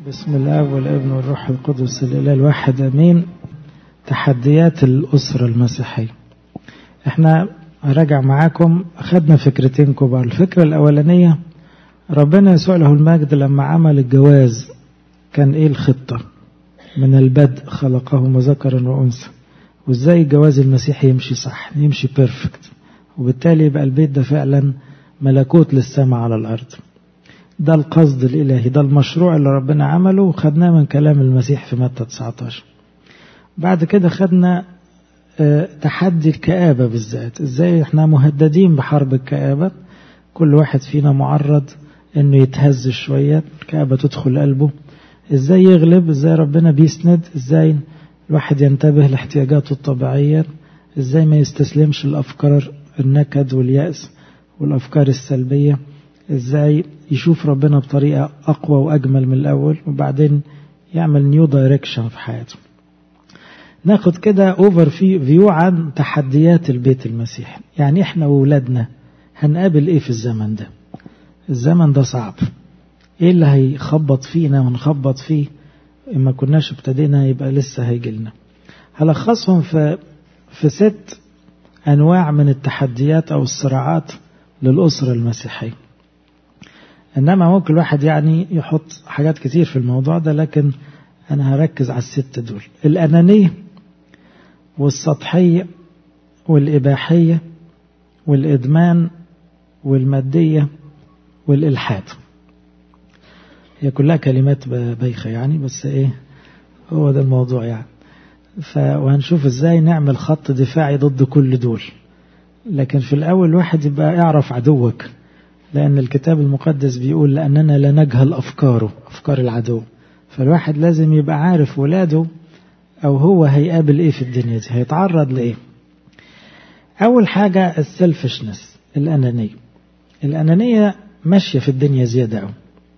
بسم الله والابن والروح القدس الإله الواحد أمين. تحديات الأسرة المسيحية. احنا هراجع معاكم، أخذنا فكرتين كبار. الفكرة الأولانية، ربنا يسوع له المجد لما عمل الجواز كان ايه الخطة؟ من البدء خلقهم ذكرا وأنثى، وازاي الجواز المسيحي يمشي صح، يمشي بيرفكت، وبالتالي يبقى البيت ده فعلا ملكوت للسماء على الأرض. ده القصد الإلهي، ده المشروع اللي ربنا عمله، وخدناه من كلام المسيح في متى 19. بعد كده خدنا تحدي الكآبة بالذات، ازاي احنا مهددين بحرب الكآبة، كل واحد فينا معرض انه يتهز شوية، الكآبة تدخل قلبه، ازاي يغلب، ازاي ربنا بيسند، ازاي الواحد ينتبه لاحتياجاته الطبيعية، ازاي ما يستسلمش الأفكار النكد واليأس والأفكار السلبية، ازاي يشوف ربنا بطريقة أقوى وأجمل من الأول، وبعدين يعمل نيو دايركشن في حياته. ناخد كده اوفر فيو عن تحديات البيت المسيحي. يعني احنا وولادنا هنقابل ايه في الزمن ده؟ الزمن ده صعب، ايه اللي هيخبط فينا ونخبط فيه؟ اما كناش ابتدينا يبقى لسه هيجيلنا. هلخصهم في 6 أنواع من التحديات أو الصراعات للأسرة المسيحية. إنما ممكن الواحد يعني يحط حاجات كتير في الموضوع ده، لكن أنا هركز على 6 دول: الأنانية والسطحية والإباحية والإدمان والمادية والإلحاد. هي كلها كلمات بايخة يعني، بس إيه هو ده الموضوع يعني. وهنشوف إزاي نعمل خط دفاعي ضد كل دول. لكن في الأول الواحد يبقى يعرف عدوك، لأن الكتاب المقدس بيقول لأننا لا نجهل أفكاره، أفكار العدو. فالواحد لازم يبقى عارف ولاده أو هو هيقابل إيه في الدنيا دي، هيتعرض لإيه. أول حاجة السلفشنس، الأنانية. الأنانية ماشية في الدنيا زيادة أوي،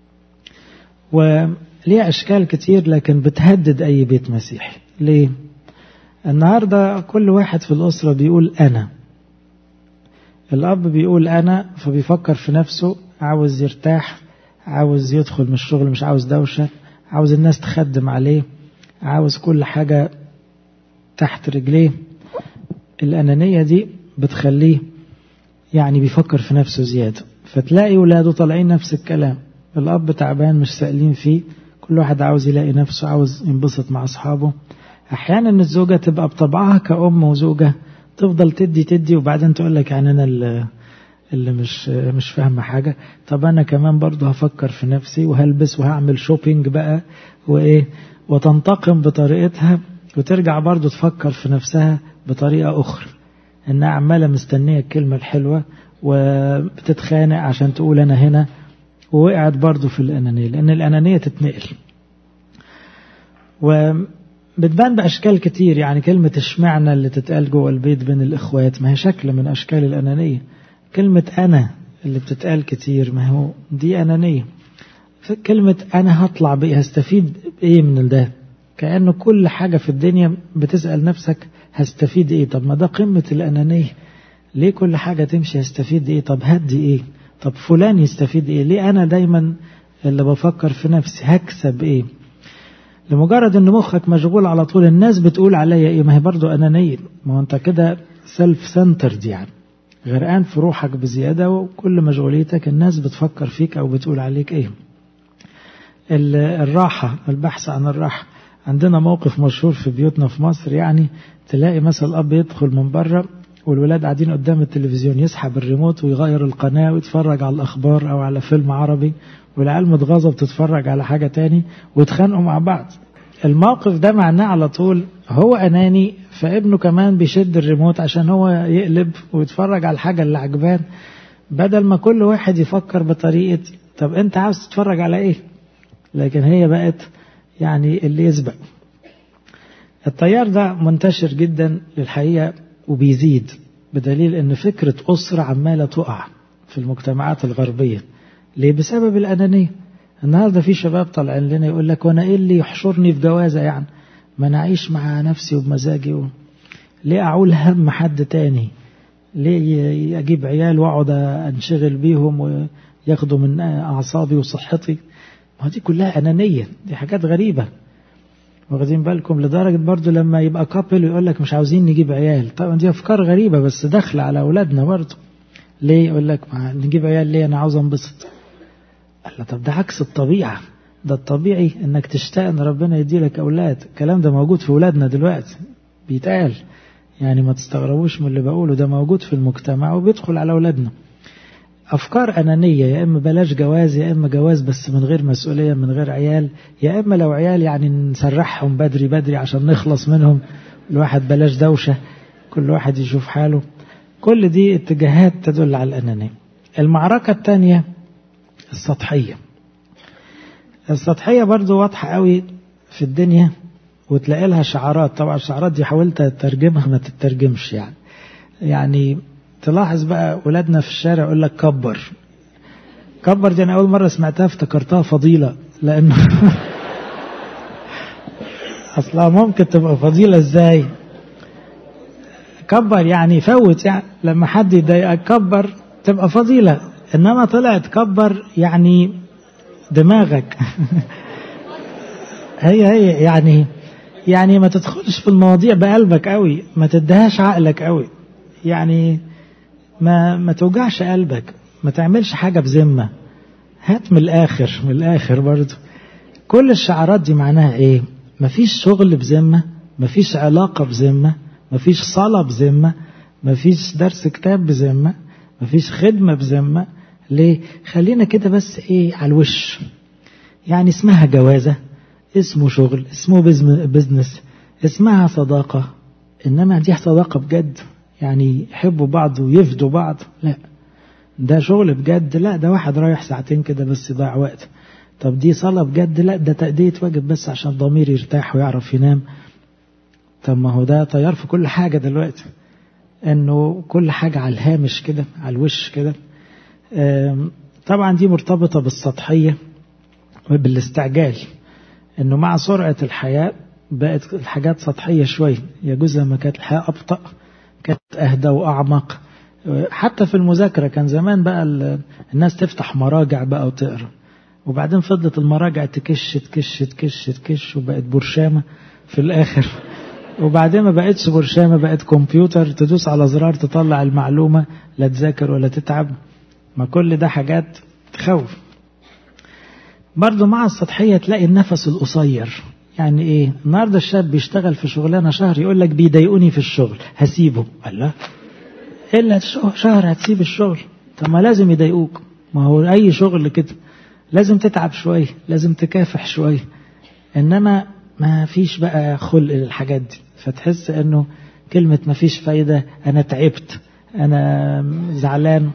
وليها أشكال كتير، لكن بتهدد أي بيت مسيحي. ليه؟ النهاردة كل واحد في الأسرة بيقول أنا. الأب بيقول أنا، فبيفكر في نفسه، عاوز يرتاح، عاوز يدخل من الشغل، مش عاوز دوشة، عاوز الناس تخدم عليه، عاوز كل حاجة تحت رجليه. الأنانية دي بتخليه يعني بيفكر في نفسه زيادة، فتلاقي ولاده طالعين نفس الكلام. الأب تعبان، مش سائلين فيه، كل واحد عاوز يلاقي نفسه، عاوز ينبسط مع أصحابه. أحيانا الزوجة تبقى بطبعها كأم وزوجة تفضل تدي وبعدين تقول لك يعني أنا اللي مش فاهمة حاجة. طب أنا كمان برضه هفكر في نفسي وهلبس وهعمل شوبينج بقى وإيه، وتنتقم بطريقتها، وترجع برضه تفكر في نفسها بطريقة أخرى، إنها عمالة مستنية الكلمة الحلوة وبتتخانق عشان تقول أنا هنا، ووقعت برضه في الأنانية، لأن الأنانية تتنقل وبتبان بأشكال كتير. يعني كلمة اشمعنى اللي تتقال جوه البيت بين الإخوات، ما هي شكل من أشكال الأنانية. كلمة أنا اللي بتتقال كتير، ما هو دي أنانية. كلمة أنا هطلع بإيه، هستفيد بإيه من ده؟ كأنه كل حاجة في الدنيا بتسأل نفسك هستفيد إيه؟ طب ما ده قمة الأنانية. ليه كل حاجة تمشي هستفيد إيه؟ طب هدي إيه؟ طب فلان يستفيد إيه؟ ليه أنا دايما اللي بفكر في نفسي هكسب إيه؟ لمجرد أن مخك مشغول على طول الناس بتقول عليا إيه، ما هي برضو أنانية. ما هو أنت كده سيلف سنترد، يعني غرقان في روحك بزيادة، وكل مشغوليتك الناس بتفكر فيك أو بتقول عليك إيه. الراحة، البحث عن الراحة. عندنا موقف مشهور في بيوتنا في مصر، يعني تلاقي مثلا الأب يدخل من بره والولاد قاعدين قدام التلفزيون، يسحب الريموت ويغير القناة ويتفرج على الأخبار أو على فيلم عربي، والعيال متغاظة بتتفرج على حاجة تاني ويتخانقوا مع بعض. الموقف ده معناه على طول هو أناني، فابنه كمان بيشد الريموت عشان هو يقلب ويتفرج على الحاجة اللي عجبان، بدل ما كل واحد يفكر بطريقة طب أنت عاوز تتفرج على إيه. لكن هي بقت يعني اللي يسبق. التيار ده منتشر جدا للحقيقة وبيزيد، بدليل أن فكرة أسرة عمالة تقع في المجتمعات الغربية. ليه؟ بسبب الأنانية. النهاردة في شباب طالعين لنا يقول لك وانا ايه اللي يحشرني في جوازة، يعني ما انا اعيش مع نفسي وبمزاجي ليه اعول هم حد تاني؟ ليه اجيب عيال واقعد انشغل بيهم وياخدوا من اعصابي وصحتي؟ ما دي كلها أنانية، دي حاجات غريبة. واخدين بالكم؟ لدرجة برضو لما يبقى كابل ويقول لك مش عاوزين نجيب عيال. طبعا دي أفكار غريبة بس داخلة على أولادنا برضو. ليه؟ يقول لك نجيب عيال ليه؟ أنا عاوز انبسط. قال طب ده عكس الطبيعة. ده الطبيعي انك تشتاق ان ربنا يديلك اولاد. الكلام ده موجود في اولادنا دلوقتي بيتقال، يعني ما تستغربوش من اللي بقوله، ده موجود في المجتمع وبيدخل على اولادنا. افكار انانية، يا اما بلاش جواز، يا اما جواز بس من غير مسؤولية من غير عيال، يا اما لو عيال يعني نسرحهم بدري بدري عشان نخلص منهم. الواحد بلاش دوشة، كل واحد يشوف حاله. كل دي اتجاهات تدل على الانانية. المعركة الثانية السطحية. السطحية برضو واضحة قوي في الدنيا وتلاقي لها شعارات. طبعا الشعارات دي حاولت اترجمها ما تترجمش يعني تلاحظ بقى ولادنا في الشارع يقول لك كبر. كبر دي انا اول مرة سمعتها افتكرتها فضيلة، لانه اصلا ممكن تبقى فضيلة ازاي؟ كبر يعني فوت، يعني لما حد يضايقك كبر تبقى فضيلة، انما طلعت كبر يعني دماغك. هي يعني ما تدخلش في المواضيع بقلبك قوي، ما تدهاش عقلك قوي، يعني ما توجعش قلبك، ما تعملش حاجة بذمة. هات من الآخر برضو. كل الشعارات دي معناها ايه؟ مفيش شغل بذمة، مفيش علاقة بذمة، مفيش صلاة بذمة، مفيش درس كتاب بذمة، مفيش خدمة بذمة. ليه؟ خلينا كده بس ايه على الوش. يعني اسمها جوازة، اسمه شغل، اسمه بزنس، اسمها صداقة، انما دي صداقة بجد يعني يحبوا بعض ويفدوا بعض؟ لا. ده شغل بجد؟ لا. ده واحد رايح ساعتين كده بس يضيع وقت. طب دي صلاة بجد؟ لا. ده تأدية واجب بس عشان ضمير يرتاح ويعرف ينام. طب ما هو ده طيار في كل حاجة دلوقتي، انه كل حاجة على الهامش كده، على الوش كده. طبعا دي مرتبطة بالسطحية وبالاستعجال، انه مع سرعة الحياة بقت الحاجات سطحية شوي. يجوز لما كانت الحياة أبطأ كانت أهدى وأعمق. حتى في المذاكرة كان زمان بقى الناس تفتح مراجع بقى وتقرأ، وبعدين فضلت المراجع تكش وبقت برشامة في الآخر. وبعدين ما بقتش برشامة، بقت كمبيوتر تدوس على زرار تطلع المعلومة، لا تذاكر ولا تتعب. ما كل ده حاجات تخوف. برضو مع السطحية تلاقي النفس القصير. يعني ايه؟ النهاردة الشاب بيشتغل في شغلانة شهر يقول لك بيضايقوني في الشغل هسيبه. الله، إلا شهر هتسيب الشغل؟ طب ما لازم يضايقوك، ما هو أي شغل كده لازم تتعب شوية، لازم تكافح شوية. إنما ما فيش بقى خلق للحاجات دي، فتحس إنه كلمة ما فيش فايدة، أنا تعبت، أنا زعلان.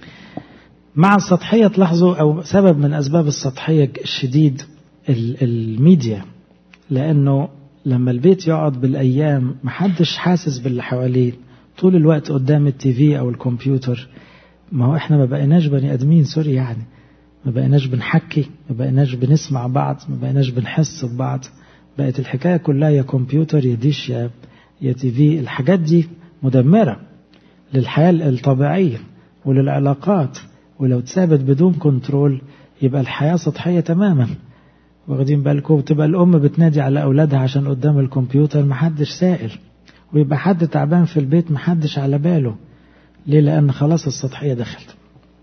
مع السطحية تلاحظوا أو سبب من أسباب السطحية الشديد الميديا، لأنه لما البيت يقعد بالأيام محدش حاسس باللي حواليه، طول الوقت قدام التيفي أو الكمبيوتر. ما هو إحنا ما بقيناش بني أدمين، سوري يعني، ما بقيناش بنحكي، ما بقيناش بنسمع بعض، ما بقيناش بنحس ببعض. بقت الحكاية كلها يا كمبيوتر يا ديش يا تيفي. الحاجات دي مدمرة للحياة الطبيعية وللعلاقات، ولو تثابت بدون كنترول يبقى الحياة سطحية تماما. واخدين بالكم؟ تبقى الأم بتنادي على أولادها عشان قدام الكمبيوتر محدش سائل، ويبقى حد تعبان في البيت محدش على باله. ليه؟ لأن خلاص السطحية دخلت.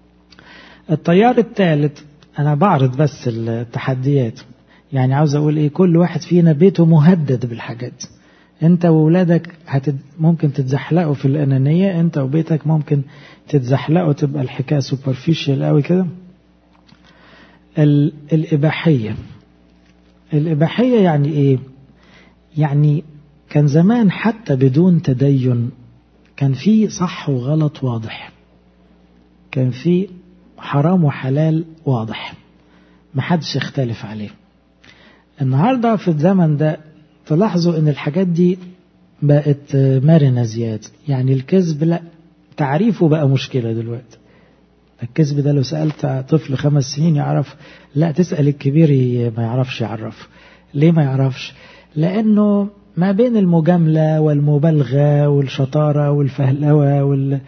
التيار الثالث، أنا بعرض بس التحديات، يعني عاوز أقول إيه، كل واحد فينا بيته مهدد بالحاجات. أنت وولادك ممكن تتزحلقوا في الأنانية، أنت وبيتك ممكن تتزحلقوا تبقى الحكاية سوبرفيشيال قوي كده. الإباحية. الإباحية يعني إيه؟ يعني كان زمان حتى بدون تدين كان في صح وغلط واضح، كان في حرام وحلال واضح، محدش يختلف عليه. النهاردة في الزمن ده تلاحظوا ان الحاجات دي بقت مرنة زيادة. يعني الكذب لا، تعريفه بقى مشكلة دلوقتي. الكذب ده لو سألت طفل 5 سنين يعرف، لا تسأل الكبير ما يعرفش يعرف. ليه ما يعرفش؟ لأنه ما بين المجاملة والمبالغة والشطارة والفهلوة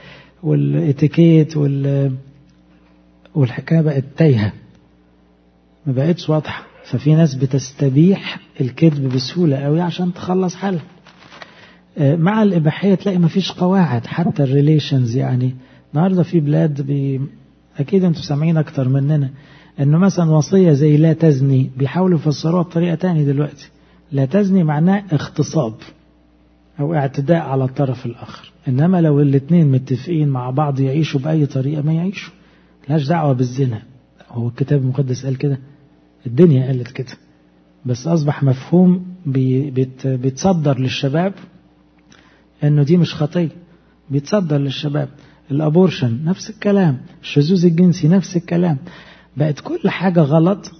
والاتيكيت والحكاية بقت تايهة. ما بقتش واضحة. ففي ناس بتستبيح الكذب بسهولة قوي عشان تخلص حالها. مع الإباحية تلاقي ما فيش قواعد، حتى الريليشنز. يعني النهاردة في بلاد أكيد أنتم سامعين أكتر مننا أنه مثلا وصية زي لا تزني بيحاولوا يفسروها بطريقة تانية دلوقتي. لا تزني معناه اغتصاب أو اعتداء على الطرف الآخر، إنما لو الاثنين متفقين مع بعض يعيشوا بأي طريقة ما يعيشوا، ملهاش دعوة بالزنا. هو الكتاب المقدس قال كده، الدنيا قالت كده، بس أصبح مفهوم بيتصدر للشباب إنه دي مش خطية، بيتصدر للشباب. الأبورشن نفس الكلام، الشذوذ الجنسي نفس الكلام. بقت كل حاجة غلط،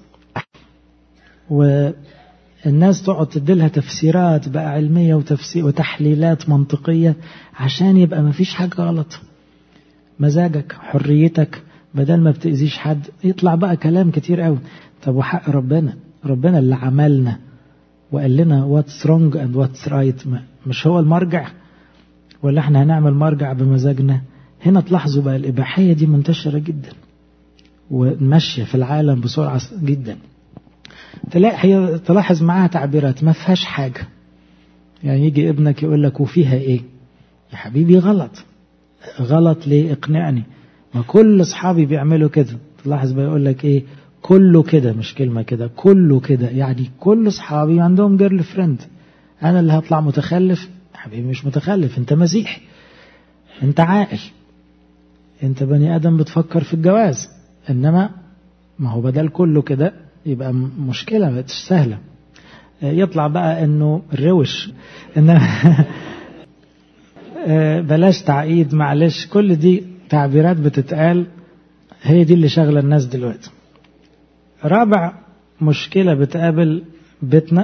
والناس تقعد تديلها تفسيرات بقى علمية وتحليلات منطقية عشان يبقى ما فيش حاجة غلط. مزاجك، حريتك، بدل ما بتأذيش حد يطلع بقى كلام كتير قوي. طب وحق ربنا اللي عملنا وقال لنا what's wrong and what's right، مش هو المرجع؟ ولا احنا هنعمل مرجع بمزاجنا؟ هنا تلاحظوا بقى الإباحية دي منتشرة جدا وماشية في العالم بسرعة جدا. تلاحظ معاها تعبيرات ما فيهاش حاجة. يعني يجي ابنك يقول لك وفيها ايه؟ يا حبيبي غلط ليه؟ اقنعني. ما كل اصحابي بيعملوا كده. تلاحظ بقى يقول لك ايه؟ كله كده، مش كلمة كده، كله كده. يعني كل اصحابي عندهم جيرل فريند، انا اللي هطلع متخلف؟ حبيبي مش متخلف، انت مسيحي، انت عاقل، انت بني ادم بتفكر في الجواز. انما ما هو بدل كله كده يبقى مشكلة مش سهلة. يطلع بقى انه الروش، انما بلاش تعقيد، معلش، كل دي تعبيرات بتتقال، هي دي اللي شغلة الناس دلوقتي. رابع مشكلة بتقابل بيتنا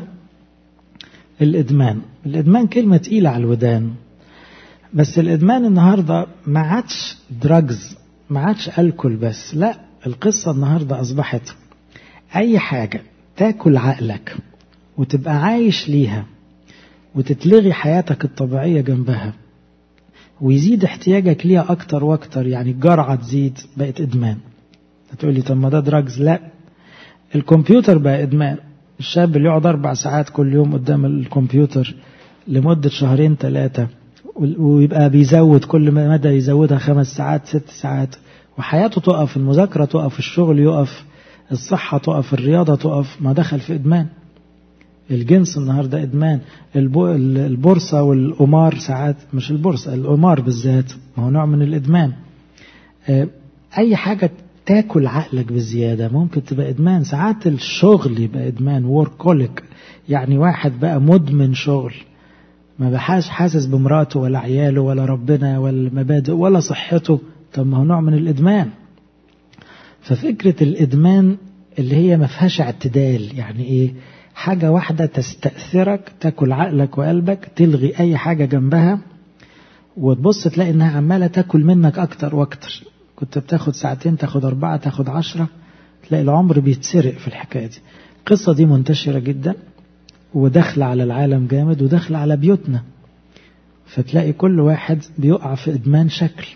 الإدمان كلمة تقيلة على الودان، بس الإدمان النهاردة ما عادش دراجز، ما عادش ألكل بس، لا، القصة النهاردة أصبحت أي حاجة تاكل عقلك وتبقى عايش ليها وتتلغي حياتك الطبيعية جنبها ويزيد احتياجك ليها أكتر وأكتر، يعني الجرعة تزيد، بقت إدمان. هتقولي طب ما ده دراجز؟ لا، الكمبيوتر بقى إدمان. الشاب اللي يقعد 4 ساعات كل يوم قدام الكمبيوتر لمدة 2-3 ويبقى بيزود كل مدى يزودها 5 ساعات 6 ساعات، وحياته تقف، المذاكرة تقف، الشغل يقف، الصحة تقف، الرياضة تقف، ما دخل في إدمان. الجنس النهاردة إدمان. البورصة والقمار ساعات، مش البورصة، القمار بالذات، ما هو نوع من الإدمان. أي حاجة تاكل عقلك بالزيادة ممكن تبقى إدمان. ساعات الشغل يبقى إدمان، ووركوليك، يعني واحد بقى مدمن شغل، ما بحاش حاسس بمراته ولا عياله ولا ربنا ولا مبادئ ولا صحته. طب ما هو نوع من الإدمان. ففكرة الإدمان اللي هي ما فيهاش اعتدال، يعني إيه؟ حاجة واحدة تستأثرك، تاكل عقلك وقلبك، تلغي أي حاجة جنبها، وتبص تلاقي إنها عمالة تاكل منك أكتر وأكتر. كنت بتاخد 2 تاخد 4 تاخد 10، تلاقي العمر بيتسرق في الحكاية دي. القصة دي منتشرة جدا ودخل على العالم جامد ودخل على بيوتنا، فتلاقي كل واحد بيقع في إدمان شكل.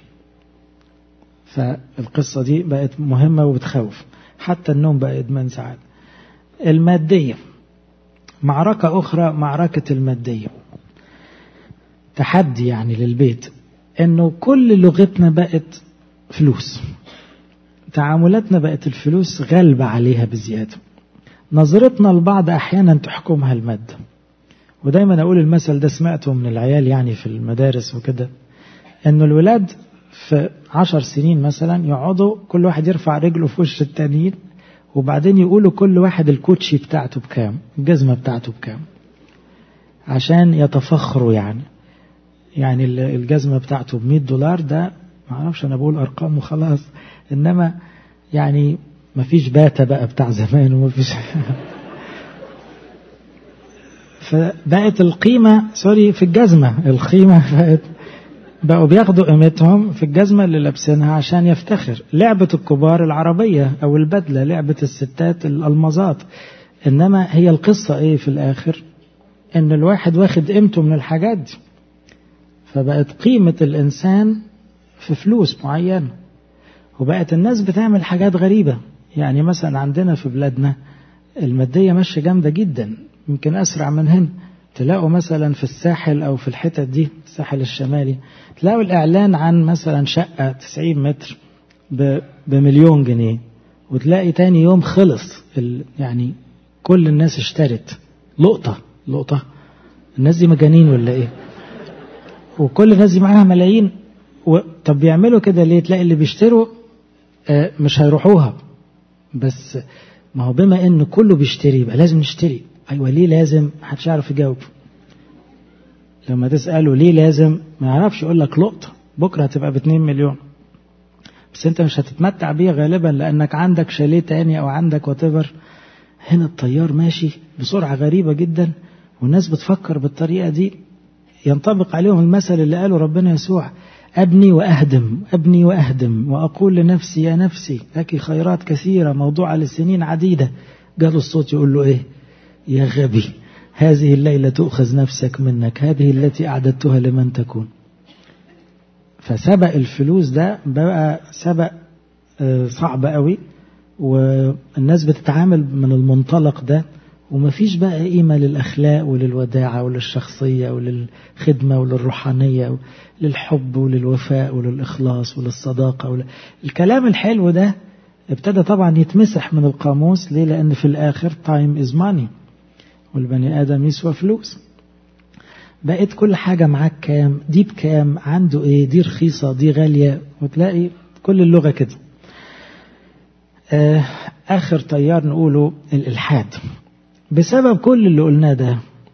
فالقصة دي بقت مهمة وبتخوف. حتى النوم بقى إدمان ساعات. المادية معركة أخرى، معركة المادية، تحدي يعني للبيت، إنه كل لغتنا بقت فلوس، تعاملاتنا بقت الفلوس غالبة عليها بزيادة. نظرتنا لبعض أحيانا تحكمها المادة. ودايما أقول المثل ده، سمعته من العيال يعني في المدارس وكده، إنه الولاد في 10 سنين مثلا يقعدوا كل واحد يرفع رجله في وش التانيين، وبعدين يقولوا كل واحد الكوتشي بتاعته بكام، الجزمة بتاعته بكام، عشان يتفخروا. يعني الجزمة بتاعته $100، ده ما اعرفش، انا بقول ارقام وخلاص، انما يعني ما فيش باتا بقى بتاع زمان وما فيش فبقت القيمة في الجزمة، القيمة بقوا بياخدوا قيمتهم في الجزمة اللي لابسينها عشان يفتخر. لعبة الكبار العربية أو البدلة، لعبة الستات الألمازات. إنما هي القصة إيه في الآخر؟ إن الواحد واخد قيمته من الحاجات دي. فبقت قيمة الإنسان في فلوس معينة، وبقت الناس بتعمل حاجات غريبة. يعني مثلا عندنا في بلادنا المادية ماشية جامدة جدا، يمكن أسرع من هنا. تلاقوا مثلا في الساحل أو في الحتت دي الساحل الشمالي، تلاقوا الإعلان عن مثلا شقة 90 متر ب1,000,000 جنيه، وتلاقي تاني يوم خلص يعني كل الناس اشترت. لقطة الناس دي مجانين ولا ايه؟ وكل الناس دي معاها ملايين. طب بيعملوا كده ليه؟ تلاقي اللي بيشتروا مش هيروحوها، بس ما هو بما ان كله بيشتري يبقى لازم نشتري. ايوه ليه لازم؟ محدش يعرف يجاوب. لما تسأله ليه لازم ما يعرفش، يقول لك لقطة بكرة هتبقى ب2 مليون، بس انت مش هتتمتع بيها غالبا لانك عندك شاليه تاني او عندك واتيفر. هنا التيار ماشي بسرعة غريبة جدا، والناس بتفكر بالطريقة دي. ينطبق عليهم المثل اللي قاله ربنا يسوع: أبني وأهدم وأقول لنفسي يا نفسي لك خيرات كثيرة موضوعة لسنين عديدة. قالوا الصوت يقول له إيه؟ يا غبي، هذه الليلة تؤخذ نفسك منك، هذه التي أعددتها لمن تكون. فسبق الفلوس ده بقى سبق صعب قوي، والناس بتتعامل من المنطلق ده، ومفيش بقى قيمة للأخلاق وللوداعة وللشخصية وللخدمة وللروحانية وللحب وللوفاء وللإخلاص وللصداقة الكلام الحلو ده ابتدى طبعا يتمسح من القاموس. ليه؟ لأن في الآخر time is money، والبني آدم يسوى فلوس. بقيت كل حاجة معاك كام، دي بكام، عنده ايه، دي رخيصة دي غالية، وتلاقي كل اللغة كده. آخر طيار نقوله الإلحاد. بسبب كل اللي قلناه ده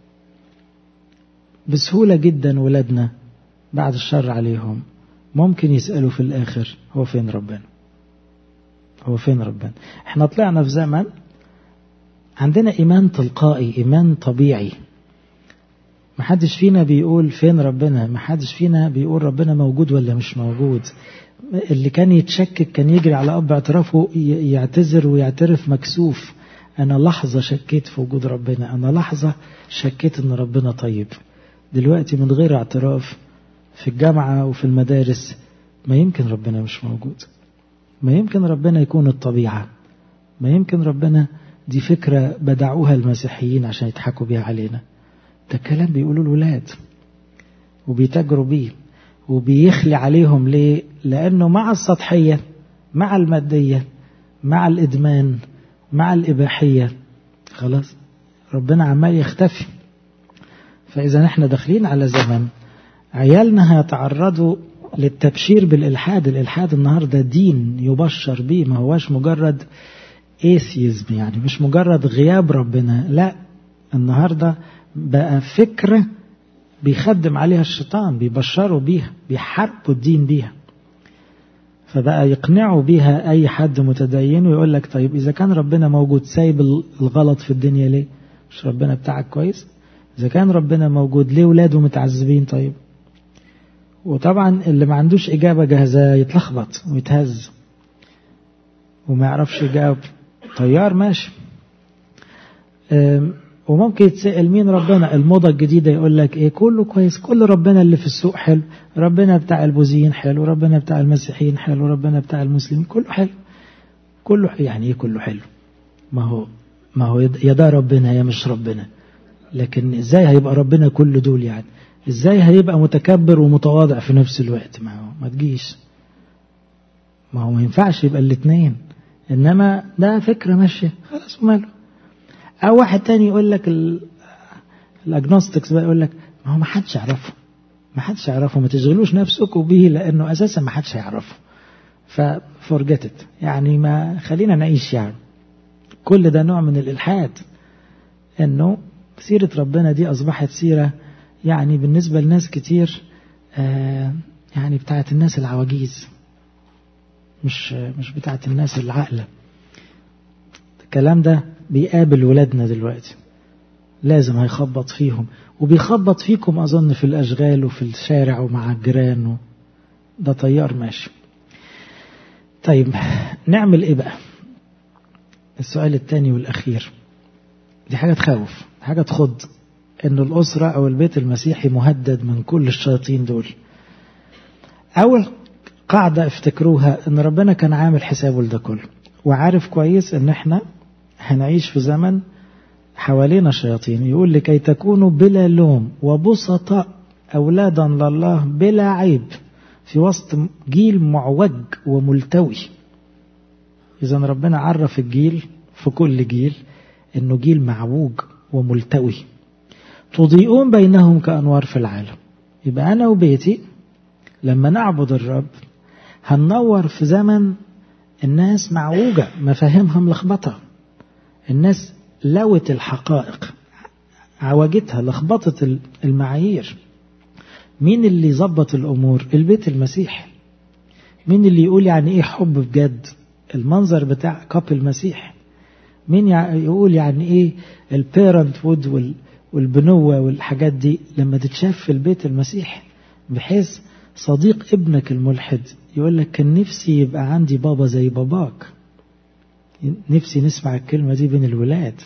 بسهولة جدا ولادنا بعد الشر عليهم ممكن يسألوا في الآخر هو فين ربنا؟ هو فين ربنا؟ احنا طلعنا في زمن عندنا إيمان تلقائي، إيمان طبيعي. محدش فينا بيقول فين ربنا، محدش فينا بيقول ربنا موجود ولا مش موجود. اللي كان يتشكك كان يجري على أب اعترافه يعتذر ويعترف مكسوف: أنا لحظة شكيت في وجود ربنا، أنا لحظة شكيت أن ربنا طيب. دلوقتي من غير اعتراف في الجامعة وفي المدارس ما يمكن ربنا مش موجود، ما يمكن ربنا يكون الطبيعة، ما يمكن ربنا دي فكرة بدعوها المسيحيين عشان يضحكوا بيها علينا. ده كلام بيقولوا الولاد وبيتاجروا بيه وبيخلي عليهم. ليه؟ لأنه مع السطحية، مع المادية، مع الإدمان، مع الإباحية، خلاص ربنا عمال يختفي. فإذا احنا داخلين على زمن عيالنا هيتعرضوا للتبشير بالإلحاد. الإلحاد النهاردة دين يبشر به، ما هواش مجرد ايثيزم، يعني مش مجرد غياب ربنا، لا، النهاردة بقى فكرة بيخدم عليها الشيطان، بيبشروا بيها، بيحاربوا الدين بيها. فبقى يقنعوا بيها أي حد متدين ويقول لك طيب إذا كان ربنا موجود سايب الغلط في الدنيا ليه؟ مش ربنا بتاعك كويس؟ إذا كان ربنا موجود ليه ولاده متعذبين طيب؟ وطبعا اللي ما عندوش إجابة جاهزة يتلخبط ويتهز وما يعرفش يجاوب. طيار ماشي. وممكن يتسأل مين ربنا. الموضة الجديدة يقول لك ايه؟ كله كويس، كل ربنا اللي في السوق حلو، ربنا بتاع البوذيين حلو، ربنا بتاع المسيحيين حلو، ربنا بتاع المسلمين كله حلو. كله يعني ايه كله حلو؟ ما هو يا ده ربنا يا مش ربنا. لكن ازاي هيبقى ربنا كل دول؟ يعني ازاي هيبقى متكبر ومتواضع في نفس الوقت؟ ما تجيش. ما هو ما ينفعش يبقى الاثنين. انما ده فكرة ماشية خلاص وماله. او واحد تاني يقول لك الاجنوستكس بقى يقول لك ما هو ما حدش يعرفه، ما حدش يعرفه، ما تشغلوش نفسكم به لانه اساسا ما حدش يعرفه، ففورجتت. يعني ما خلينا نعيش. يعني كل ده نوع من الالحاد، انه سيرة ربنا دي اصبحت سيرة يعني بالنسبة لناس كتير يعني بتاعت الناس العواجيز، مش بتاعت الناس العاقلة. الكلام ده بيقابل ولادنا دلوقتي، لازم هيخبط فيهم، وبيخبط فيكم أظن في الأشغال وفي الشارع ومع الجيران. ده طيار ماشي. طيب نعمل إيه بقى؟ السؤال الثاني والأخير، دي حاجة تخوف، حاجة تخض، إن الأسرة أو البيت المسيحي مهدد من كل الشياطين دول. أول قاعدة افتكروها إن ربنا كان عامل حسابه لده كله، وعارف كويس ان احنا هنعيش في زمن حوالينا شياطين. يقول لكي تكونوا بلا لوم وبسطاء أولادا لله بلا عيب في وسط جيل معوج وملتوي. إذا ربنا عرف الجيل في كل جيل إنه جيل معوج وملتوي. تضيئون بينهم كأنوار في العالم. يبقى أنا وبيتي لما نعبد الرب هننور في زمن الناس معوجة، مفاهيمها ملخبطة، الناس لوت الحقائق، عوجتها، لخبطت المعايير. مين اللي يظبط الأمور؟ البيت المسيح. مين اللي يقول يعني إيه حب بجد؟ المنظر بتاع كاب المسيح. مين يقول يعني إيه البيرنت وود والبنوة والحاجات دي لما تتشاف في البيت المسيح، بحيث صديق ابنك الملحد يقول لك كان نفسي يبقى عندي بابا زي باباك. نفسي نسمع الكلمة دي بين الولاد.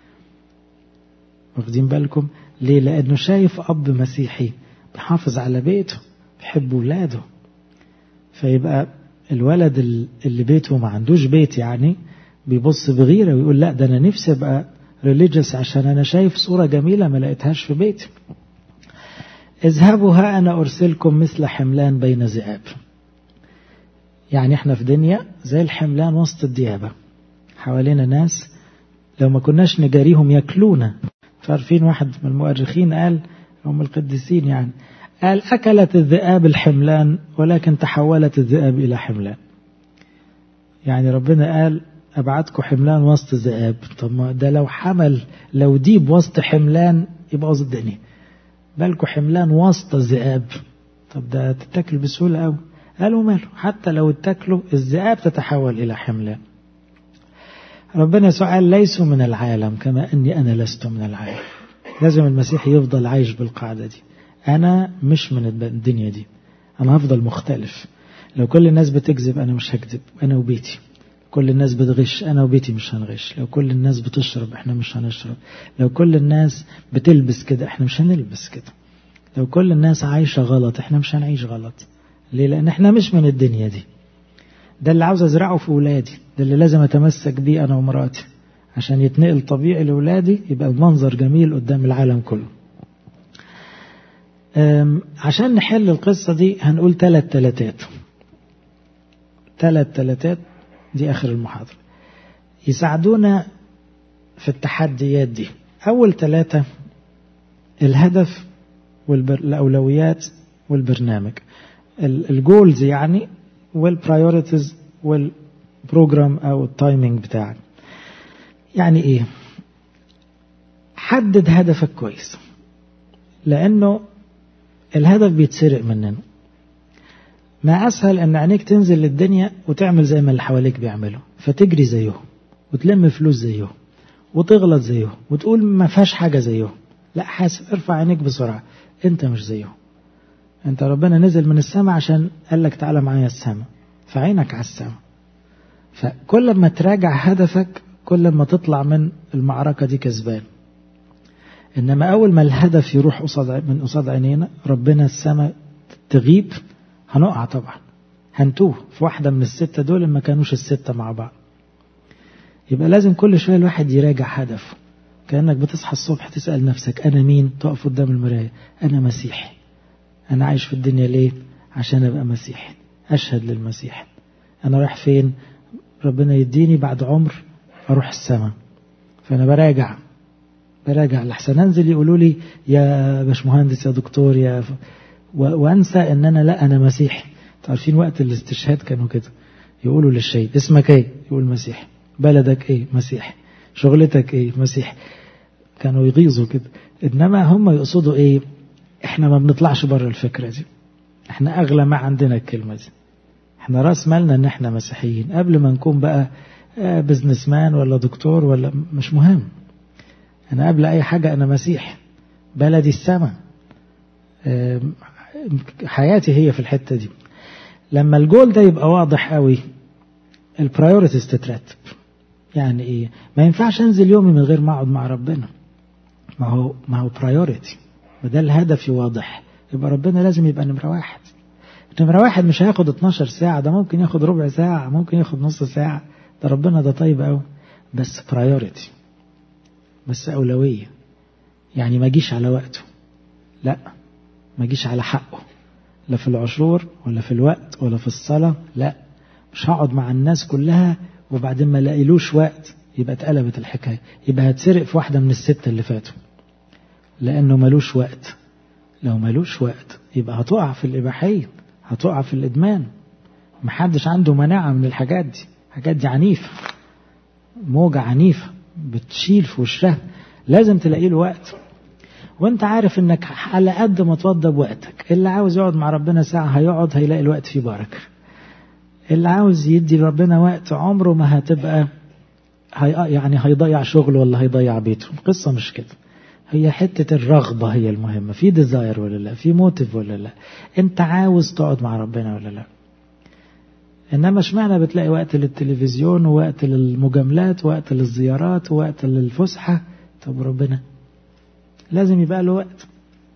واخدين بالكم ليه؟ لأنه شايف أب مسيحي بيحافظ على بيته، بيحب ولاده. فيبقى الولد اللي بيته ما عندوش بيت يعني بيبص بغيرة ويقول لا ده أنا نفسي أبقى ريليجيوس عشان أنا شايف صورة جميلة ما لقيتهاش في بيتي. اذهبوا ها أنا أرسلكم مثل حملان بين ذئاب. يعني احنا في دنيا زي الحملان وسط الديابة، حوالينا ناس لو ما كناش نجاريهم يأكلونا. فعارفين واحد من المؤرخين قال، هم القديسين يعني، قال أكلت الذئاب الحملان ولكن تحولت الذئاب إلى حملان. يعني ربنا قال أبعتكم حملان وسط ذئاب. طب ما ده لو ديب وسط حملان يبوظ الدنيا، بالكم حملان وسط ذئاب. طب ده تتاكل بسهولة أوي. قالوا ماله، حتى لو اتاكلوا الذئاب تتحول إلى حملان. ربنا يسوع قال ليسوا من العالم كما أني أنا لست من العالم. لازم المسيح يفضل عايش بالقاعدة دي، أنا مش من الدنيا دي، أنا هفضل مختلف. لو كل الناس بتكذب أنا مش هكذب، أنا وبيتي. كل الناس بتغش أنا وبيتي مش هنغش. لو كل الناس بتشرب إحنا مش هنشرب. لو كل الناس بتلبس كده إحنا مش هنلبس كده. لو كل الناس عايشة غلط إحنا مش هنعيش غلط. ليه؟ لأن إحنا مش من الدنيا دي. ده اللي عاوز أزرعه في أولادي، ده اللي لازم أتمسك بيه أنا ومراتي عشان يتنقل طبيعي لأولادي، يبقى المنظر جميل قدام العالم كله. عشان نحل القصة دي هنقول 3 تلاتات. 3 تلاتات دي آخر المحاضرة يساعدونا في التحديات دي. أول 3 الهدف والأولويات والبرنامج، الجولز يعني، والبرايوريتيز والبروجرام أو التايمينج بتاعك. يعني إيه؟ حدد هدفك كويس، لأنه الهدف بيتسرق مننا. ما أسهل أن عينيك تنزل للدنيا وتعمل زي ما اللي حواليك بيعملوا، فتجري زيهم وتلم فلوس زيهم وتغلط زيهم وتقول ما فيهاش حاجة زيهم. لا، حاسب، ارفع عينيك بسرعة، انت مش زيهم. انت ربنا نزل من السماء عشان قال لك تعالى معايا السماء، فعينك على السماء. فكل ما تراجع هدفك كل ما تطلع من المعركة دي كسبان. إنما أول ما الهدف يروح من قصاد عينينا، ربنا السماء تغيب، هنقع طبعا، هنتوه في واحدة من ال6 دول ما كانوش ال6 مع بعض. يبقى لازم كل شوية الواحد يراجع هدفه. كأنك بتصحى الصبح تسأل نفسك أنا مين؟ تقف قدام المراية، أنا مسيحي. أنا عايش في الدنيا ليه؟ عشان أبقى مسيحي، أشهد للمسيح. أنا رايح فين؟ ربنا يديني بعد عمر أروح السماء. فأنا براجع لحسن أنزل يقولوا لي يا باشمهندس يا دكتور وأنسى إن أنا لا، أنا مسيحي. تعرفين وقت الاستشهاد كانوا كده يقولوا للشهيد اسمك إيه؟ يقول مسيحي. بلدك إيه؟ مسيحي. شغلتك إيه؟ مسيحي. كانوا يغيظوا كده. إنما هم يقصدوا إيه؟ إحنا ما بنطلعش بره الفكرة دي. إحنا أغلى ما عندنا الكلمة دي. إحنا رأس مالنا إن إحنا مسيحيين قبل ما نكون بقى بزنس مان ولا دكتور ولا، مش مهم. أنا قبل أي حاجة أنا مسيح. بلدي السماء، حياتي هي في الحتة دي. لما الجول ده يبقى واضح قوي، البرايوريتيز تترتب. يعني إيه؟ ما ينفعش أنزل يومي من غير ما أقعد مع ربنا. ما هو برايوريتي، وده الهدف واضح، يبقى ربنا لازم يبقى نمرة 1. نمرة 1 مش هياخد 12 ساعة، ده ممكن ياخد ربع ساعة، ممكن ياخد نص ساعة، ده ربنا ده طيب قوي، بس برايورتي، بس أولوية. يعني ما جيش على وقته، لا ما جيش على حقه، لا في العشور ولا في الوقت ولا في الصلاة. لا، مش هقعد مع الناس كلها وبعدين ما لاقيلوش وقت، يبقى اتقلبت الحكاية، يبقى هتسرق في واحدة من الستة اللي فاتوا، لأنه ملوش وقت. لو ملوش وقت يبقى هتقع في الإباحية، هتقع في الإدمان. محدش عنده مناعة من الحاجات دي، الحاجات دي عنيفة، موجة عنيفة بتشيل في وشها، لازم تلاقي له وقت. وانت عارف انك على قد ما توضب وقتك، اللي عاوز يقعد مع ربنا ساعة هيقعد، هيلاقي الوقت فيه بركة. اللي عاوز يدي لربنا وقت عمره ما هتبقى يعني هيضيع شغل ولا هيضيع بيته. القصة مش كده، هي حتة الرغبة هي المهمة، في ديزاير ولا لا، في موتيف ولا لا، انت عاوز تقعد مع ربنا ولا لا. انما اشمعنى بتلاقي وقت للتلفزيون ووقت للمجاملات ووقت للزيارات ووقت للفسحة؟ طب ربنا لازم يبقى له وقت.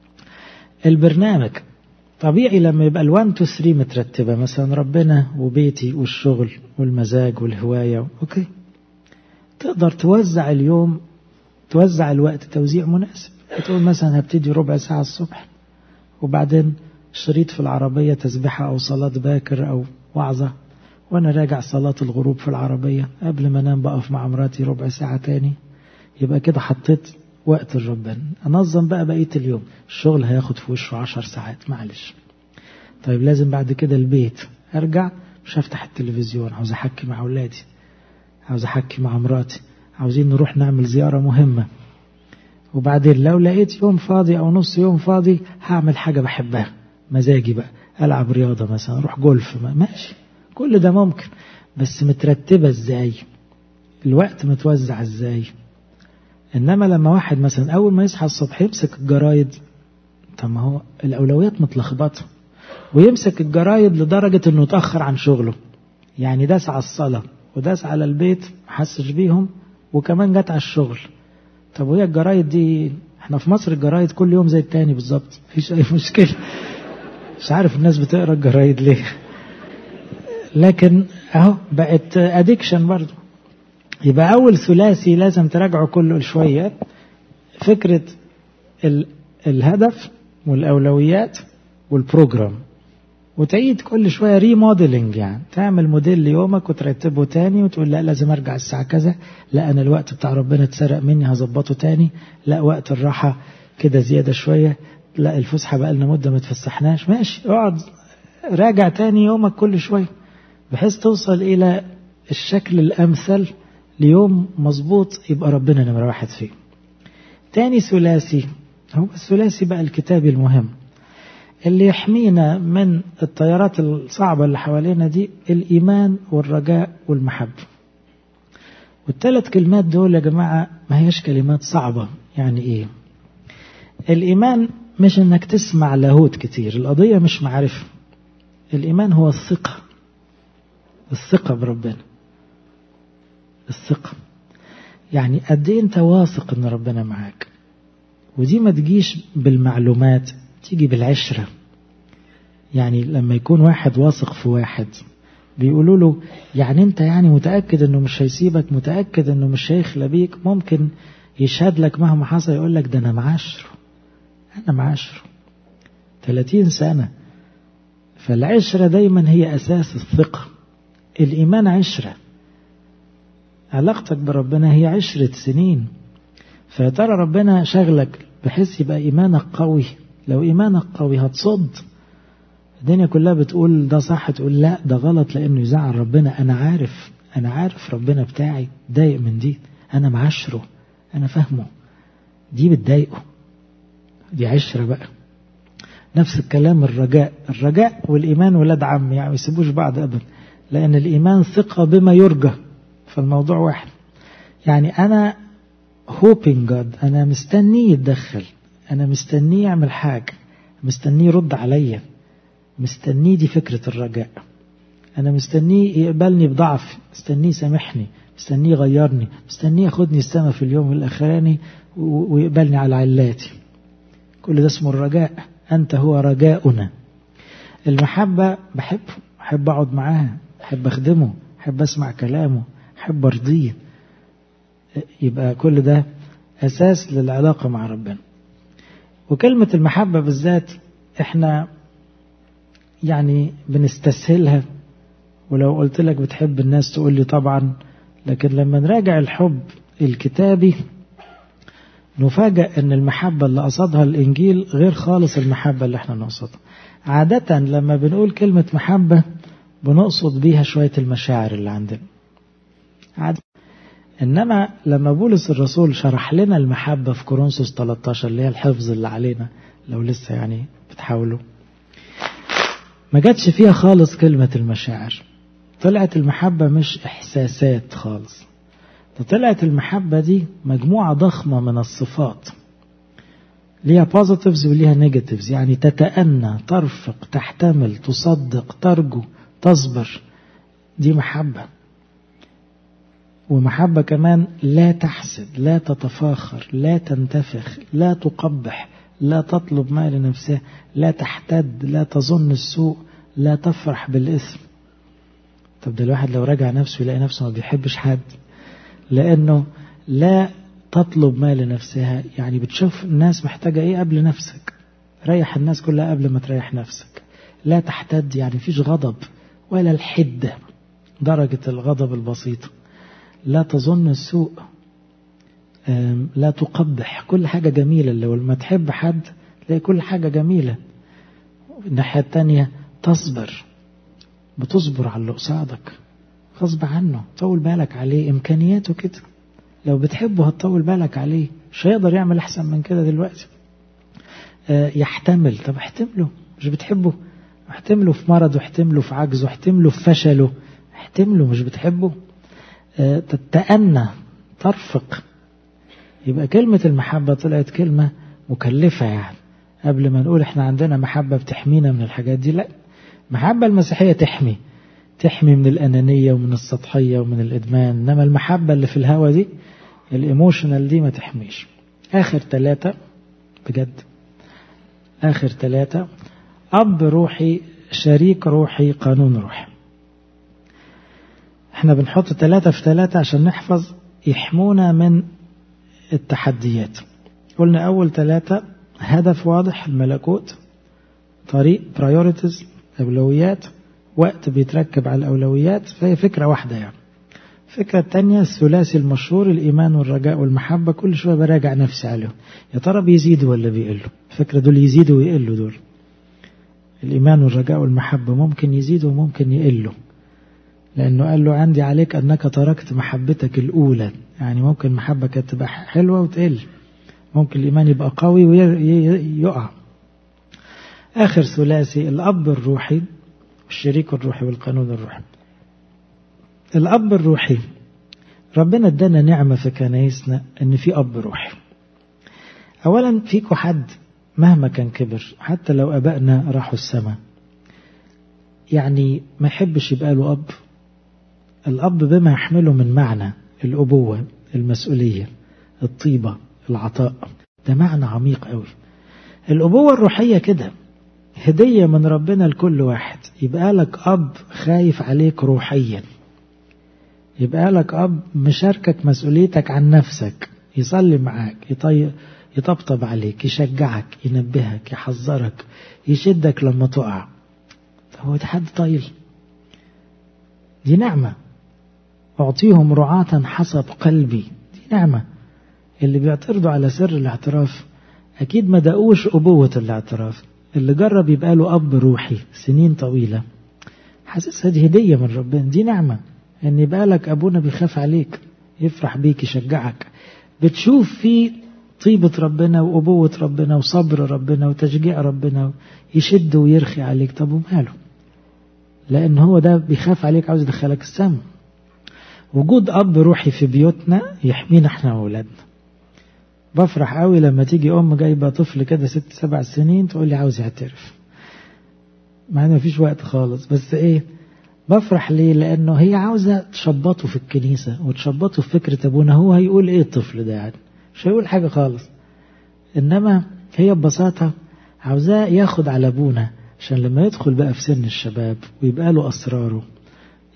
البرنامج طبيعي لما يبقى ال1 2 3 مترتبة، مثلا ربنا وبيتي والشغل والمزاج والهواية، اوكي، تقدر توزع اليوم، توزع الوقت توزيع مناسب. تقول مثلا هبتدي ربع ساعة الصبح، وبعدين شريط في العربية تسبيحة أو صلاة باكر أو وعظة، وأنا راجع صلاة الغروب في العربية، قبل ما أنام بقف مع مراتي ربع ساعة تاني. يبقى كده حطيت وقت الربنا. أنظم بقى بقية اليوم، الشغل هياخد في وشه 10 ساعات معلش. طيب لازم بعد كده البيت أرجع، مش هفتح التلفزيون، عاوز أحكي مع أولادي، عاوز أحكي مع مراتي، عاوزين نروح نعمل زيارة مهمة. وبعدين لو لقيت يوم فاضي أو نص يوم فاضي هعمل حاجة بحبها، مزاجي بقى، ألعب رياضة مثلا، أروح جولف، ماشي، كل ده ممكن، بس مترتبة إزاي، الوقت متوزع إزاي. إنما لما واحد مثلا أول ما يصحى الصبح يمسك الجرايد، طب ما هو الأولويات متلخبطة، ويمسك الجرايد لدرجة إنه يتأخر عن شغله، يعني داس على الصلاة وداس على البيت محسش بيهم، وكمان جات على الشغل. طب وهي الجرايد دي، احنا في مصر الجرايد كل يوم زي التاني بالظبط، مفيش أي مشكلة. مش عارف الناس بتقرأ الجرايد ليه، لكن اهو بقت اديكشن برضو. يبقى أول ثلاثي لازم تراجعه كل شوية، فكرة الهدف والأولويات والبروجرام، وتعيد كل شوية ريموديلنج، يعني تعمل موديل ليومك وترتبه تاني، وتقول لا لازم أرجع الساعة كذا، لا أنا الوقت بتاع ربنا اتسرق مني هظبطه تاني، لا وقت الراحة كده زيادة شوية، لا الفسحة بقى لنا مدة ما تفسحناش، ماشي، اقعد راجع تاني يومك كل شوية، بحيث توصل إلى الشكل الأمثل ليوم مظبوط يبقى ربنا نمرة واحد فيه. تاني ثلاثي هو الثلاثي بقى الكتابي المهم، اللي يحمينا من التيارات الصعبة اللي حوالينا دي، الإيمان والرجاء والمحبة. والثلاث كلمات دول يا جماعة ما هيش كلمات صعبة. يعني إيه؟ الإيمان مش إنك تسمع لاهوت كتير، القضية مش معرفة. الإيمان هو الثقة، الثقة بربنا، الثقة يعني قد إيه أنت واثق إن ربنا معاك. ودي ما تجيش بالمعلومات، تيجي بالعشرة. يعني لما يكون واحد واثق في واحد بيقولوا له يعني أنت يعني متأكد إنه مش هيسيبك، متأكد إنه مش هيخلى بيك، ممكن يشهد لك مهما حصل، يقول لك ده أنا معاشره، أنا معاشره 30 سنة. فالعشرة دايما هي أساس الثقة. الإيمان عشرة، علاقتك بربنا هي 10 سنين. فترى ربنا شغلك بحيث يبقى إيمانك قوي. لو إيمانك قوي هتصد. الدنيا كلها بتقول ده صح، تقول لا ده غلط لأنه يزعل ربنا. أنا عارف ربنا بتاعي ضايق من دي، أنا معاشره، أنا فاهمه، دي بتضايقه، دي عشرة بقى. نفس الكلام الرجاء والإيمان ولاد عم، يعني ما يسيبوش بعض أبدا، لأن الإيمان ثقة بما يرجى، فالموضوع واحد. يعني أنا hoping God، أنا مستنيه يتدخل، أنا مستنيه يعمل حاجة، مستنيه يرد عليا، مستنيه. دي فكرة الرجاء. أنا مستنيه يقبلني بضعف، مستنيه يسامحني، مستنيه يغيرني، مستنيه ياخدني السما في اليوم الأخراني ويقبلني على علاتي. كل ده اسمه الرجاء. أنت هو رجاؤنا. المحبة بحبه، أحب أقعد معاه، أحب أخدمه، أحب أسمع كلامه، أحب أرضيه. يبقى كل ده أساس للعلاقة مع ربنا. وكلمة المحبة بالذات احنا يعني بنستسهلها، ولو قلت لك بتحب الناس تقول لي طبعا، لكن لما نراجع الحب الكتابي نفاجأ ان المحبة اللي قصدها الإنجيل غير خالص المحبة اللي احنا نقصدها. عادة لما بنقول كلمة محبة بنقصد بيها شوية المشاعر اللي عندنا عادة. إنما لما بولس الرسول شرح لنا المحبة في كورنثوس 13 اللي هي الحفظ اللي علينا لو لسه يعني بتحاولوا، ما جاتش فيها خالص كلمة المشاعر. طلعت المحبة مش إحساسات خالص، طلعت المحبة دي مجموعة ضخمة من الصفات ليها positives وليها negatives، يعني تتأنى، ترفق، تحتمل، تصدق، ترجو، تصبر. دي محبة. ومحبة كمان لا تحسد، لا تتفاخر، لا تنتفخ، لا تقبح، لا تطلب ما لنفسها، لا تحتد، لا تظن السوء، لا تفرح بالإثم. طب ده الواحد لو راجع نفسه يلاقي نفسه ما بيحبش حد، لأنه لا تطلب ما لنفسها، يعني بتشوف الناس محتاجة ايه قبل نفسك، ريح الناس كلها قبل ما تريح نفسك. لا تحتد يعني فيش غضب ولا الحدة درجة الغضب البسيطة. لا تظن السوء، لا تقبح، كل حاجة جميلة. لو ما تحب حد تلاقي كل حاجة جميلة. الناحية التانية تصبر، بتصبر على اللي قصادك غصب عنه، طول بالك عليه، إمكانياته كده. لو بتحبه هتطول بالك عليه، مش هيقدر يعمل أحسن من كده دلوقتي. يحتمل، طب احتمله. مش بتحبه احتمله في مرضه، احتمله في عجزه، احتمله في فشله، احتمله. مش بتحبه تتأنى، ترفق. يبقى كلمة المحبة طلعت كلمة مكلفة. يعني قبل ما نقول احنا عندنا محبة بتحمينا من الحاجات دي، لا، محبة المسيحية تحمي من الأنانية ومن السطحية ومن الإدمان. إنما المحبة اللي في الهوى دي، الإيموشنال دي، ما تحميش. آخر 3 بجد، آخر 3: أب روحي، شريك روحي، قانون روحي. احنا بنحط 3 في 3 عشان نحفظ يحمونا من التحديات. قلنا أول 3: هدف واضح، الملكوت، طريق priorities، أولويات، وقت بيتركب على الأولويات، فهي فكرة واحدة. يعني الفكرة الثانية الثلاثي المشهور، الإيمان والرجاء والمحبة. كل شوية براجع نفسي عليهم، يا ترى بيزيدوا ولا بيقلوا؟ الفكرة دول يزيدوا ويقلوا. دول الإيمان والرجاء والمحبة ممكن يزيدوا وممكن يقلوا، لأنه قال له عندي عليك أنك تركت محبتك الأولى. يعني ممكن محبة كانت تبقى حلوة وتقل، ممكن الإيمان يبقى قوي ويقع. آخر ثلاثي الأب الروحي، الشريك الروحي، والقانون الروحي. الأب الروحي، ربنا ادانا نعمة في كنايسنا ان في أب روحي. أولا فيكو حد مهما كان كبر، حتى لو أبائنا راحوا السماء، يعني ما يحبش يبقى له أب. الأب بما يحمله من معنى الأبوة، المسؤولية، الطيبة، العطاء، ده معنى عميق قوي. الأبوة الروحية كده هدية من ربنا لكل واحد. يبقى لك أب خايف عليك روحيا، يبقى لك أب مشاركك مسؤوليتك عن نفسك، يصلي معاك، يطبطب عليك، يشجعك، ينبهك، يحذرك، يشدك لما تقع. هو ده حد طايل؟ دي نعمة. أعطيهم رعاة حسب قلبي، دي نعمة. اللي بيعترضوا على سر الاعتراف أكيد ما دقوش أبوة الاعتراف. اللي جرب يبقى له أب روحي سنين طويلة حاسسها دي هدية من ربنا، دي نعمة ان يبقى لك أبونا بيخاف عليك، يفرح بيك، يشجعك، بتشوف فيه طيبة ربنا وأبوة ربنا وصبر ربنا وتشجيع ربنا، يشد ويرخي عليك. طب وماله؟ لأن هو ده بيخاف عليك، عاوز يدخلك السماء. وجود أب روحي في بيوتنا يحمينا احنا وأولادنا. بفرح قوي لما تيجي أم جايبة طفل كده 6-7 سنين تقول لي عاوز يعترف، مع ان مفيش وقت خالص، بس ايه بفرح ليه؟ لأنه هي عاوزة تشبطه في الكنيسة وتشبطه في فكرة أبونا. هو هيقول إيه الطفل ده؟ يعني مش هيقول حاجة خالص. إنما هي ببساطة عاوزاه ياخد على أبونا، عشان لما يدخل بقى في سن الشباب ويبقى له أسراره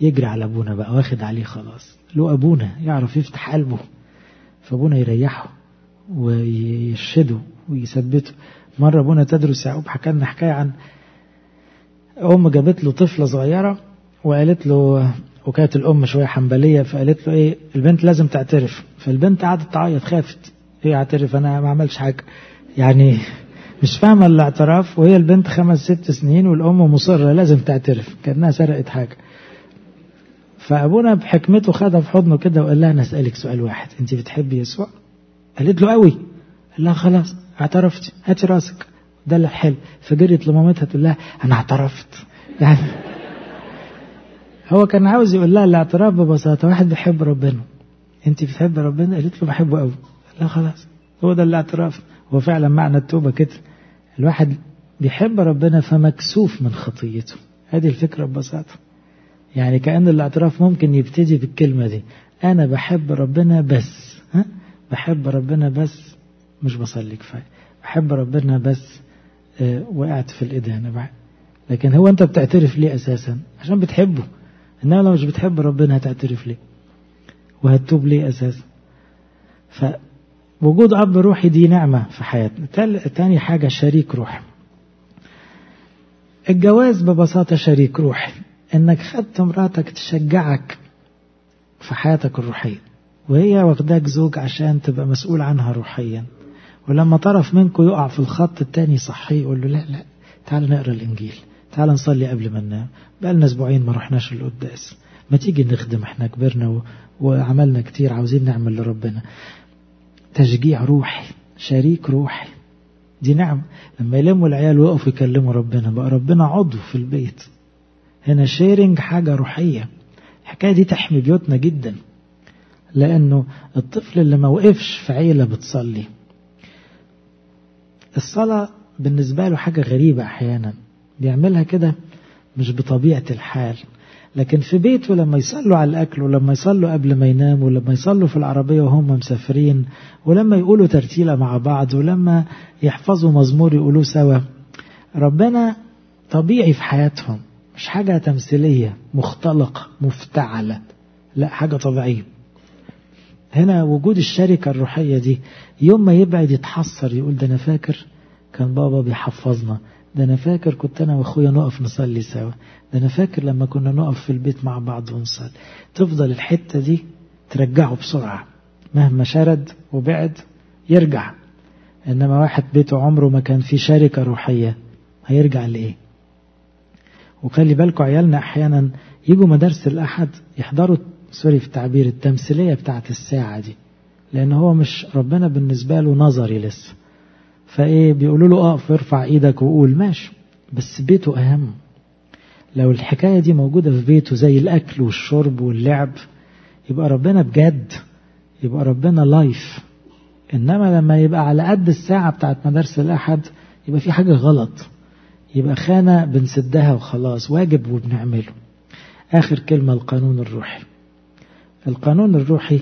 يجري على أبونا بقى، واخد عليه خلاص، له أبونا يعرف يفتح قلبه، فأبونا يريحه ويرشده ويثبته. مرة أبونا تدرس يعقوب حكى لنا حكاية عن جابت له طفلة صغيرة وقالت له، وكانت الأم شوية حنبلية، فقالت له إيه البنت لازم تعترف. فالبنت قعدت تعيط، خافت، إيه اعترف أنا ما عملش حاجة يعني، مش فاهمة الاعتراف، وهي البنت 5-6 سنين والأم مصرة لازم تعترف كأنها سرقت حاجة. فأبونا بحكمته خدها في حضنه كده وقال لها أنا أسألك سؤال واحد، أنت بتحبي يسوع؟ قالت له قوي. قال لها خلاص اعترفتي، هاتي راسك، ده اللي حلو. فجريت لمامتها تقول لها أنا اعترفت يعني هو كان عاوز يقول لها الاعتراف ببساطة، واحد بيحب ربنا، أنت بتحب ربنا؟ قالت له بحبه قوي. قال لها خلاص هو ده الاعتراف. هو فعلا معنى التوبة كده، الواحد بيحب ربنا فمكسوف من خطيته، هذه الفكرة ببساطة. يعني كأن الاعتراف ممكن يبتدي بالكلمة دي، أنا بحب ربنا بس، بحب ربنا بس مش بصلي كفاية، بحب ربنا بس وقعت في الإدانة بقى. لكن هو أنت بتعترف ليه أساسا؟ عشان بتحبه. إنما لو مش بتحب ربنا هتعترف ليه وهتتوب ليه أساسا؟ فوجود أب روحي دي نعمة في حياتنا. تاني حاجة شريك روحي. الجواز ببساطة شريك روحي، إنك خدت مراتك تشجعك في حياتك الروحية، وهي واخداك زوج عشان تبقى مسؤول عنها روحيا. ولما طرف منكم يقع في الخط التاني صحيه، يقول له لا تعال نقرأ الإنجيل، تعال نصلي قبل ما ننام، بقالنا أسبوعين ما رحناش القداس، ما تيجي نخدم، احنا كبرنا وعملنا كتير، عاوزين نعمل لربنا. تشجيع روحي، شريك روحي، دي نعم. لما يلموا العيال ويقفوا يكلموا ربنا، بقى ربنا عضو في البيت. هنا شيرنج حاجة روحية. الحكاية دي تحمي بيوتنا جدا، لأنه الطفل اللي ما وقفش في عيلة بتصلي، الصلاة بالنسبة له حاجة غريبة، أحيانا بيعملها كده مش بطبيعة الحال. لكن في بيته لما يصلوا على الأكل، ولما يصلوا قبل ما يناموا، ولما يصلوا في العربية وهم مسافرين، ولما يقولوا ترتيلة مع بعض، ولما يحفظوا مزمور يقولوه سوا، ربنا طبيعي في حياتهم، مش حاجة تمثيلية مختلقة مفتعلة، لا حاجة طبيعية. هنا وجود الشركة الروحية دي، يوم ما يبعد يتحسر يقول ده أنا فاكر كان بابا بيحفظنا، ده أنا فاكر كنت أنا وأخويا نقف نصلي سوا، ده أنا فاكر لما كنا نقف في البيت مع بعض ونصلي. تفضل الحتة دي ترجعه بسرعة، مهما شرد وبعد يرجع. إنما واحد بيته عمره ما كان فيه شركة روحية، هيرجع لإيه؟ وخلي بالكم عيالنا أحيانا يجوا مدارس الأحد يحضروا في التعبير التمثيلية بتاعت الساعة دي، لأن هو مش ربنا بالنسبة له نظري لسه، فإيه بيقولوا له اقف ارفع ايدك وقول ماشي، بس بيته أهم. لو الحكاية دي موجودة في بيته زي الأكل والشرب واللعب، يبقى ربنا بجد، يبقى ربنا لايف. إنما لما يبقى على قد الساعة بتاعت مدارس الأحد، يبقى في حاجة غلط، يبقى خانة بنسدها وخلاص، واجب وبنعمله. آخر كلمة، القانون الروحي. القانون الروحي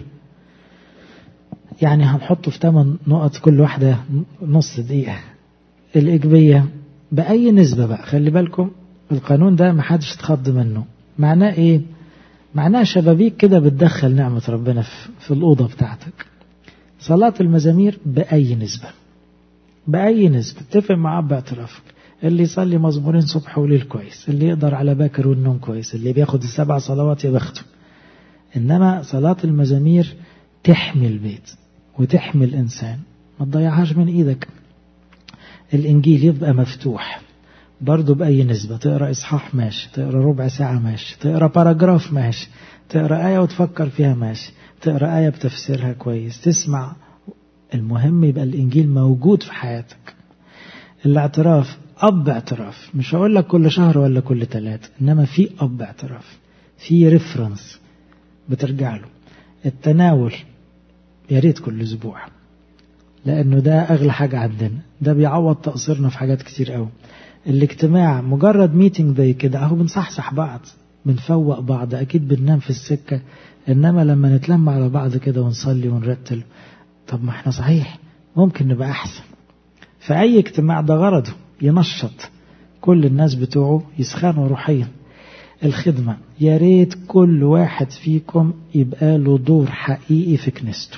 يعني هنحطه في 8 نقط، كل واحدة نص دقيقة. الإيجابية بأي نسبة بقى، خلي بالكم القانون ده محدش تخض منه. معناه إيه؟ معناه شبابيك كده بتدخل نعمة ربنا في الأوضة بتاعتك. صلاة المزامير بأي نسبة، بأي نسبة، اتفق معاه باعترافك. اللي يصلي مزمورين صبح وليل كويس، اللي يقدر على باكر والنوم كويس، اللي بياخد 7 صلوات يا بخته. إنما صلاة المزامير تحمي البيت وتحمي الإنسان، ما تضيعهاش من إيدك. الإنجيل يبقى مفتوح برضو بأي نسبة، تقرأ إصحاح ماشي، تقرأ ربع ساعة ماشي، تقرأ باراجراف ماشي، تقرأ آية وتفكر فيها ماشي، تقرأ آية بتفسيرها كويس، تسمع. المهم يبقى الإنجيل موجود في حياتك. الاعتراف أب اعتراف، مش هقول لك كل شهر ولا كل 3، إنما في أب اعتراف، في ريفرنس بترجع له. التناول يا ريت كل أسبوع، لأنه ده أغلى حاجة عندنا، ده بيعوض تقصيرنا في حاجات كتير قوي. الاجتماع مجرد ميتنج زي كده اهو، بنصحصح بعض، بنفوق بعض، أكيد بننام في السكة، إنما لما نتلم على بعض كده ونصلي ونرتل، طب ما احنا صحيح ممكن نبقى أحسن. فأي اجتماع ده غرضه ينشط كل الناس بتوعه، يسخنوا روحيا. الخدمة. يا ريت كل واحد فيكم يبقى له دور حقيقي في كنيسته.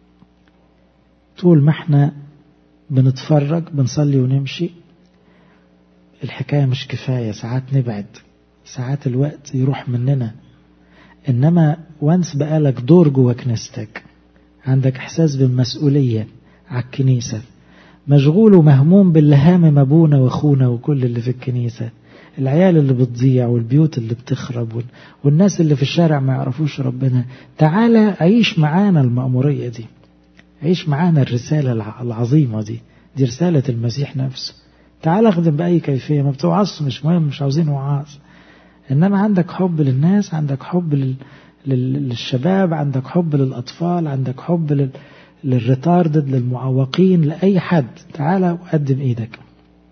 طول ما احنا بنتفرج بنصلي ونمشي الحكاية مش كفاية، ساعات نبعد، ساعات الوقت يروح مننا. إنما وانس بقالك دور جوه كنيستك، عندك إحساس بالمسؤولية على الكنيسة، مشغول ومهموم باللي هامم أبونا وأخونا وكل اللي في الكنيسة، العيال اللي بتضيع والبيوت اللي بتخرب والناس اللي في الشارع ما يعرفوش ربنا، تعالى عيش معانا المأمورية دي، عيش معانا الرسالة العظيمة دي رسالة المسيح نفسه. تعالى اخدم بأي كيفية، ما بتوعظش مش مهم، مش عاوزين وعاظ، إنما عندك حب للناس، عندك حب للشباب، عندك حب للأطفال، عندك حب للريتاردد، للمعوقين، لأي حد، تعالى وقدم إيدك.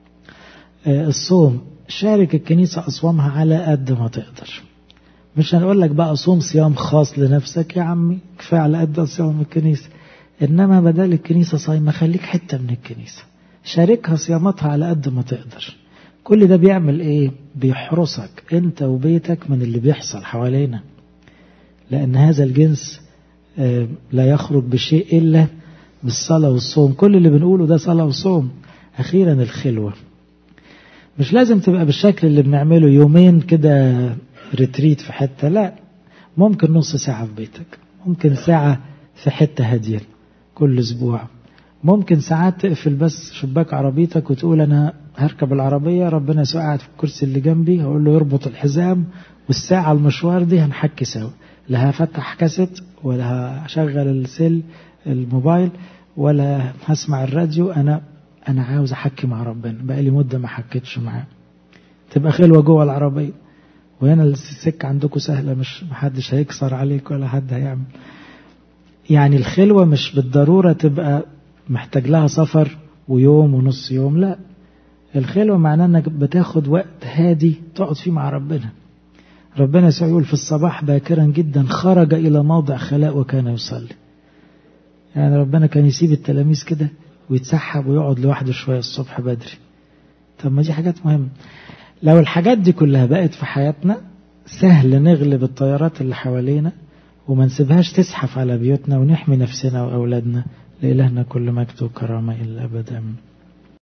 الصوم، شارك الكنيسة أصوامها على قد ما تقدر. مش هنقول لك بقى صوم صيام خاص لنفسك يا عمي، كفاية على قد صيام الكنيسة. إنما بدل الكنيسة صايمة خليك حتة من الكنيسة، شاركها صياماتها على قد ما تقدر. كل ده بيعمل إيه؟ بيحرسك أنت وبيتك من اللي بيحصل حوالينا، لأن هذا الجنس لا يخرج بشيء إلا بالصلاة والصوم. كل اللي بنقوله ده صلاة وصوم. أخيرا الخلوة، مش لازم تبقى بالشكل اللي بنعمله يومين كده ريتريت في حتة، لا، ممكن نص ساعة في بيتك، ممكن ساعة في حتة هادية كل أسبوع، ممكن ساعات تقفل بس شباك عربيتك وتقول أنا هركب العربية، ربنا يسوع قاعد في الكرسي اللي جنبي، هقول له يربط الحزام، والساعة المشوار دي هنحكي سوا، لا هفتح كاسيت ولا هشغل الموبايل ولا هسمع الراديو، أنا عاوز أحكي مع ربنا، بقالي مدة ما حكيتش معاه. تبقى خلوة جوه العربية، وهنا السكة عندكم سهلة، مش محدش هيكسر عليك ولا حد هيعمل. يعني الخلوة مش بالضرورة تبقى محتاج لها سفر ويوم ونص يوم، لا، الخلوة معناه انك بتاخد وقت هادي تقعد فيه مع ربنا. ربنا يقول في الصباح باكرا جدا خرج إلى موضع خلاء وكان يصلي. يعني ربنا كان يسيب التلاميذ كده ويتسحب ويقعد لوحده شوية الصبح بدري. طب ما دي حاجات مهمة. لو الحاجات دي كلها بقت في حياتنا سهل نغلب الطيارات اللي حوالينا وما نسيبهاش تزحف على بيوتنا، ونحمي نفسنا وأولادنا. لإلهنا كل مجد وكرامة إلا أبدا.